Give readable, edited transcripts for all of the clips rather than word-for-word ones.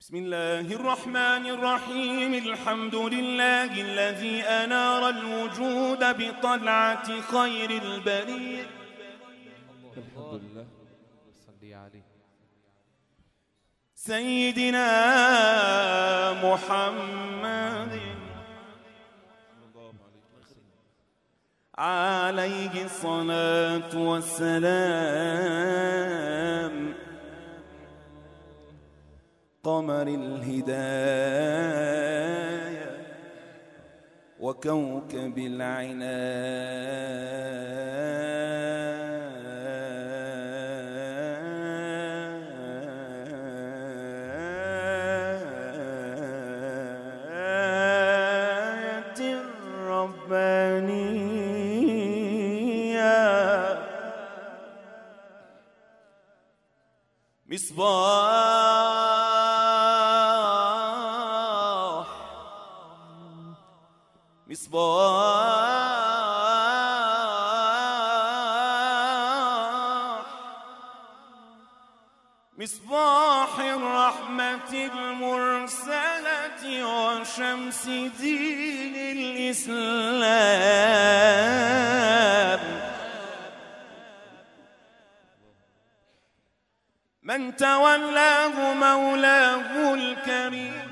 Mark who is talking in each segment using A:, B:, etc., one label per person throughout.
A: بسم الله الرحمن الرحيم. الحمد لله الذي أنار الوجود بطلعة خير البرية.
B: الحمد لله. صلي عليه
A: سيدنا محمد عليه الصلاة والسلام، قمر الهداية وكوكب العناية الربانية، مصباح الرحمة المرسلة وشمس دين الإسلام، من تولاه مولاه الكريم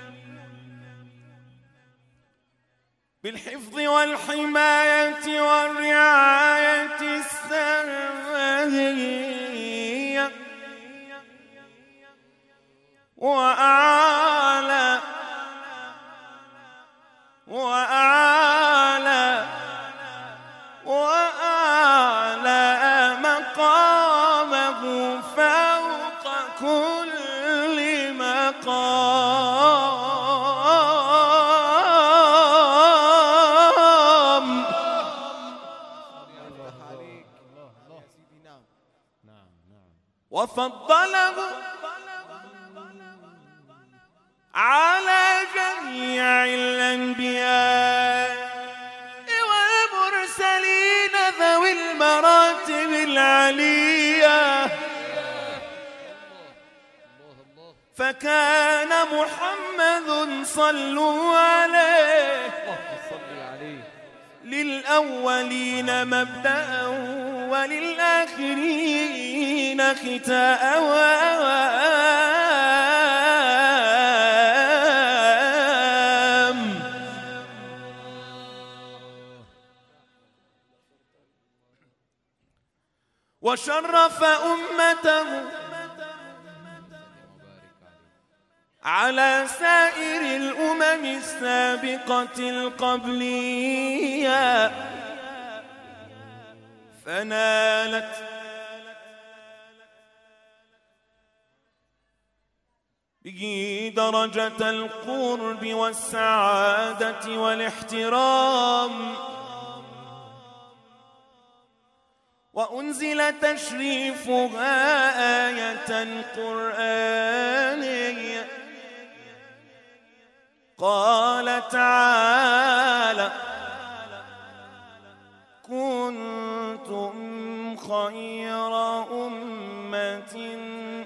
A: بالحفظ والحماية والرعاية السرمدية، وأعلى مقامه فوق كل مقام، وفضله على جميع الأنبياء والمرسلين ذوي المراتب العلية، فكان محمد صلوا عليه للأولين مبدأ وللآخرين ختاء، وشرف أمته على سائر الأمم السابقة القبلية، فنالت به درجة القرب والسعادة والاحترام، وأنزل تشريفها آية قرآنية. قال تعالى: كنتم خير أمة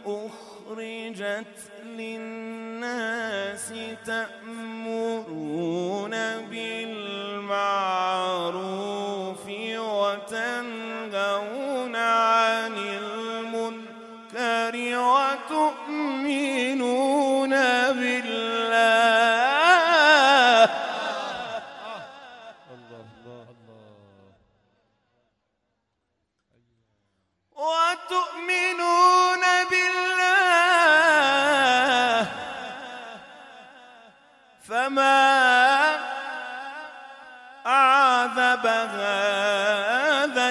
A: أخرجت للناس تأمرون بالمعروف وتنهون عن المنكر وتؤمنون بالله فما أعذب هذا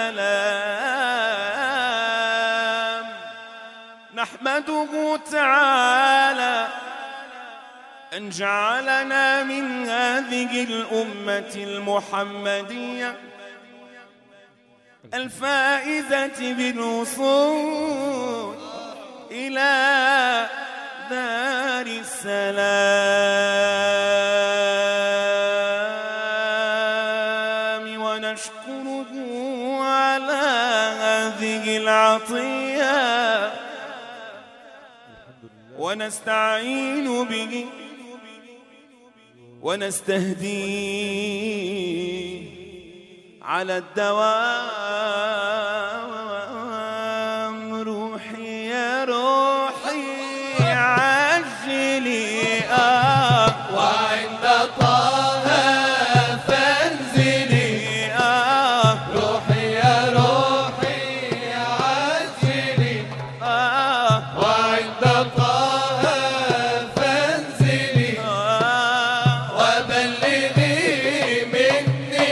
A: الكلام. نحمده تعالى أن جعلنا من هذه الأمة المحمدية الفائزة بالوصول إلى دار السلام، ونشكره على هذه العطية ونستعين به ونستهديه على الدوام. روحي يا روحي عجلي
C: وعند طه فانزلي روحي يا روحي عجلي وعند طه فانزلي وبلغي مني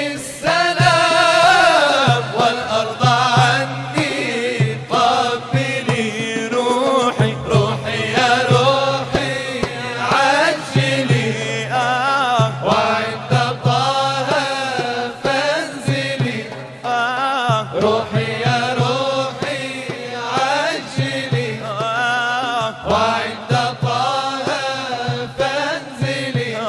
C: السلام والأرض عني قبلي.
A: روحي
C: روحي يا روحي عجلي وعند طه فانزلي روحي يا روحي عجلي وعند طه فانزلي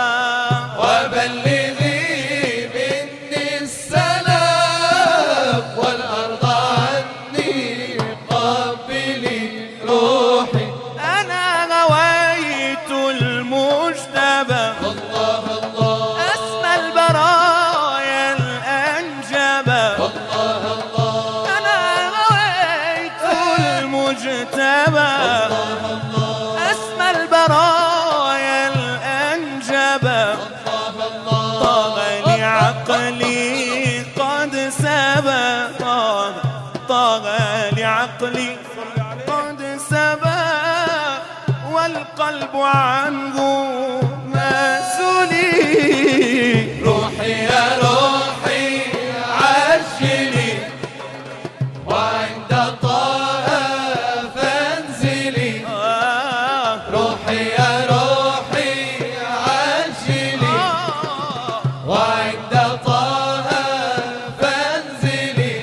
C: وبلغي مني السلام والأرض عني قبلي. روحي
A: أنا غويت المجتبى
C: الله الله
A: أسمى البرايا الأنجبى.
C: الله الله
A: أنا غويت المجتبى أسمى البرايا الأنجبى. طاب لعقلي قد سبى طاب لعقلي قد سبى والقلب عنه مسولي.
C: روحي يا روحي عجلي وعند طه فانزلي روحي يا روحي عجلي وعند طه فانزلي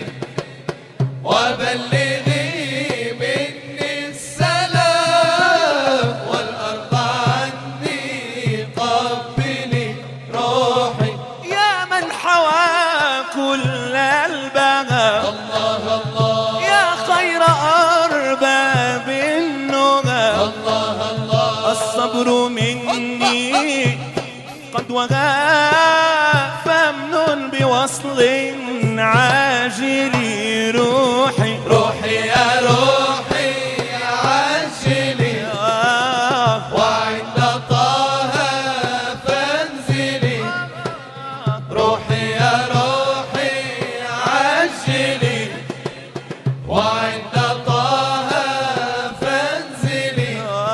C: وبلغي مني السلام والأرض عني قبلي. روحي
A: يا من حوى كل البغى
C: الله الله
A: يا خير أرباب النهى.
C: الله الله
A: الصبر مني قد وغى فمن بوصل عاجل. روحي
C: روحي يا روحي عجلي وعند طه فانزلي روحي يا روحي عجلي وعند طه فانزلي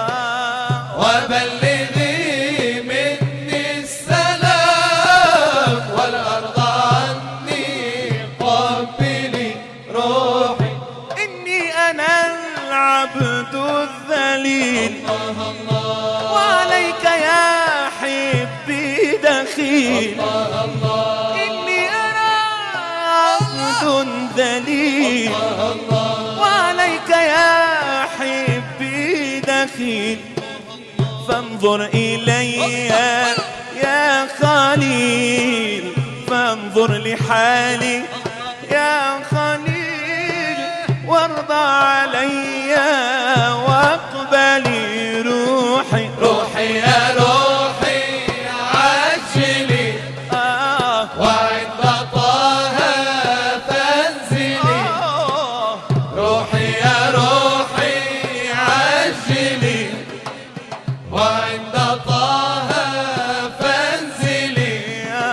C: وبلغي مني السلام والأرض عني قبلي. روحي
A: إني أنا العبد الذليل وعليك يا حبي دخيل. إني أنا عبد ذليل وعليك يا حبي دخيل. فانظر إلي يا خليل فانظر لحالي يا خليل وارضى علي واقبلي. روحي
C: روحي يا روحي عجلي وعند طه فانزلي روحي يا روحي عجلي وعند طه فانزلي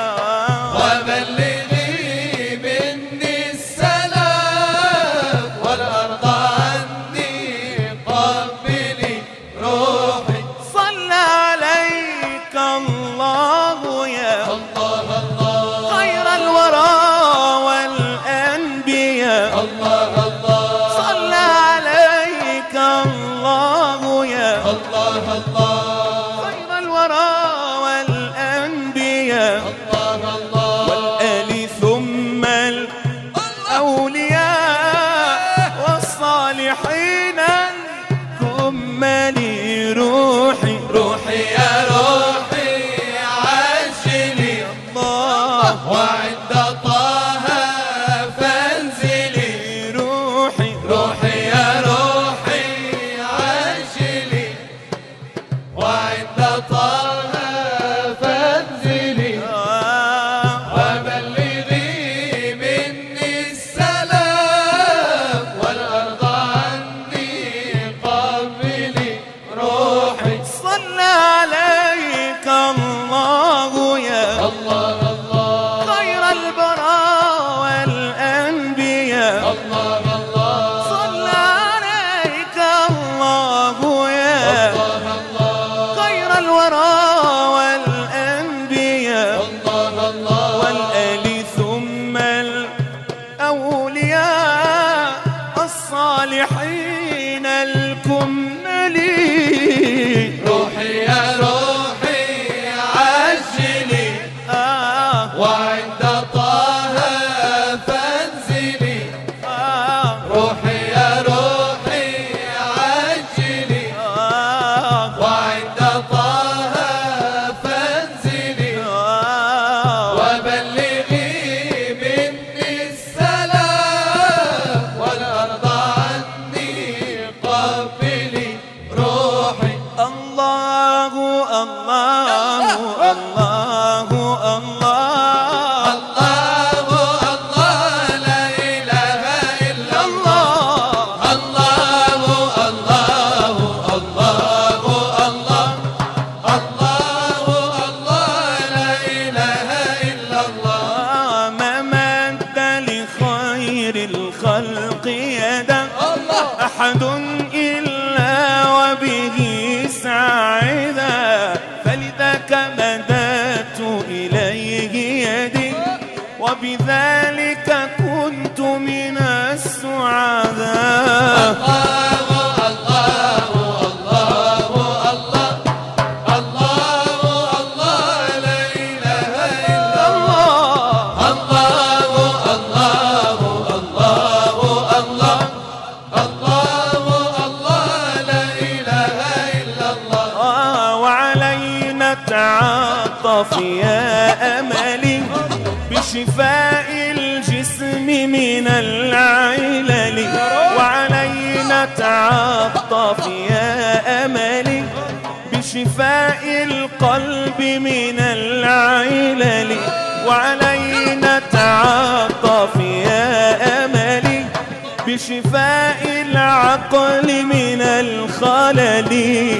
C: وبلغي مني السلام والأرض عني قبلي. روحي
A: صلى عليك الله يا
C: الله الله
A: خير الورى والأنبياء.
C: الله الله
A: صلى عليك الله يا
C: الله الله
A: خير الورى والأنبياء
C: الله الله
A: والآل ثم الأولياء والصالحين الكمال. روحي
C: روحي يا روحي عجلي وعند طه فانزلي
A: روحي
C: روحي يا روحي عجلي طه فانزلي وبلغي مني السلام والأرض عني قبلي روحي.
A: صلى عليك الله يا
C: الله الله
A: خير البراء والأنبياء.
C: الله الله
A: صلى عليك الله يا خير الورى والأنبياء.
C: الله الله
A: والآل ثم الأولياء الصالحين الكملين.
C: روحي يا روحي عجلي وعند طه فانزلي. روحي يا روحي عجلي وعند طه فانزلي وبلغي مني السلام والأرض عني قبلي روحي.
A: الله الله الله الله
C: الله الله لا إله إلا الله. الله الله الله الله الله الله لا إله إلا الله.
A: ما مد لخير الخلق يدا أحد إلا وبه سعيدا. فلذاك مددت إليه يدي وبذلك كنت من السعداء.
C: الله الله الله الله الله الله لا إله إلا الله. الله الله الله الله الله الله لا إله إلا الله.
A: وعلينا تعاطف يا أملي بشفاء الجسم من العلل. وعلينا تعاطف يا أملي بشفاء القلب من العلل. وعلينا تعاطف يا أملي بشفاء العقل من الخلل.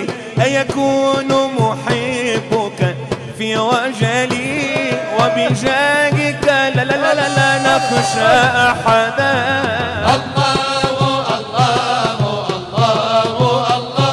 A: أيكون محبك في وجلي وبجاهك لا لا لا لا, لا نخشى أحدا.
C: الله الله الله الله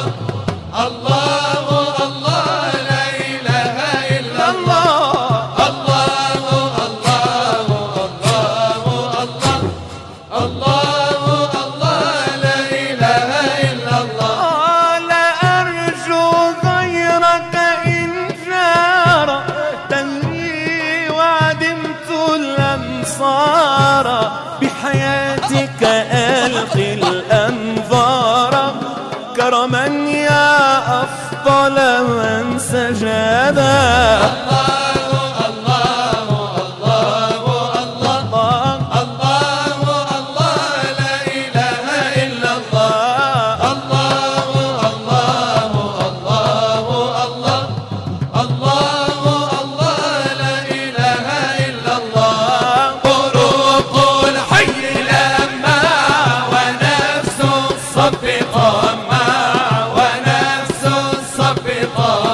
C: الله الله لا إله إلا الله. الله الله الله الله الله الله لا إله إلا الله.
A: لا أرجو غيرك إن جار دهري وعدمت الأمصار. بحياتك ألقي الأنظار كرما يا أفضل من سجدا.
C: الله الله الله الله الله الله لا إله إلا الله. الله الله الله الله الله الله لا إله إلا الله. بروق الحي لما ونفس الصف طمع ونفس الصف طمع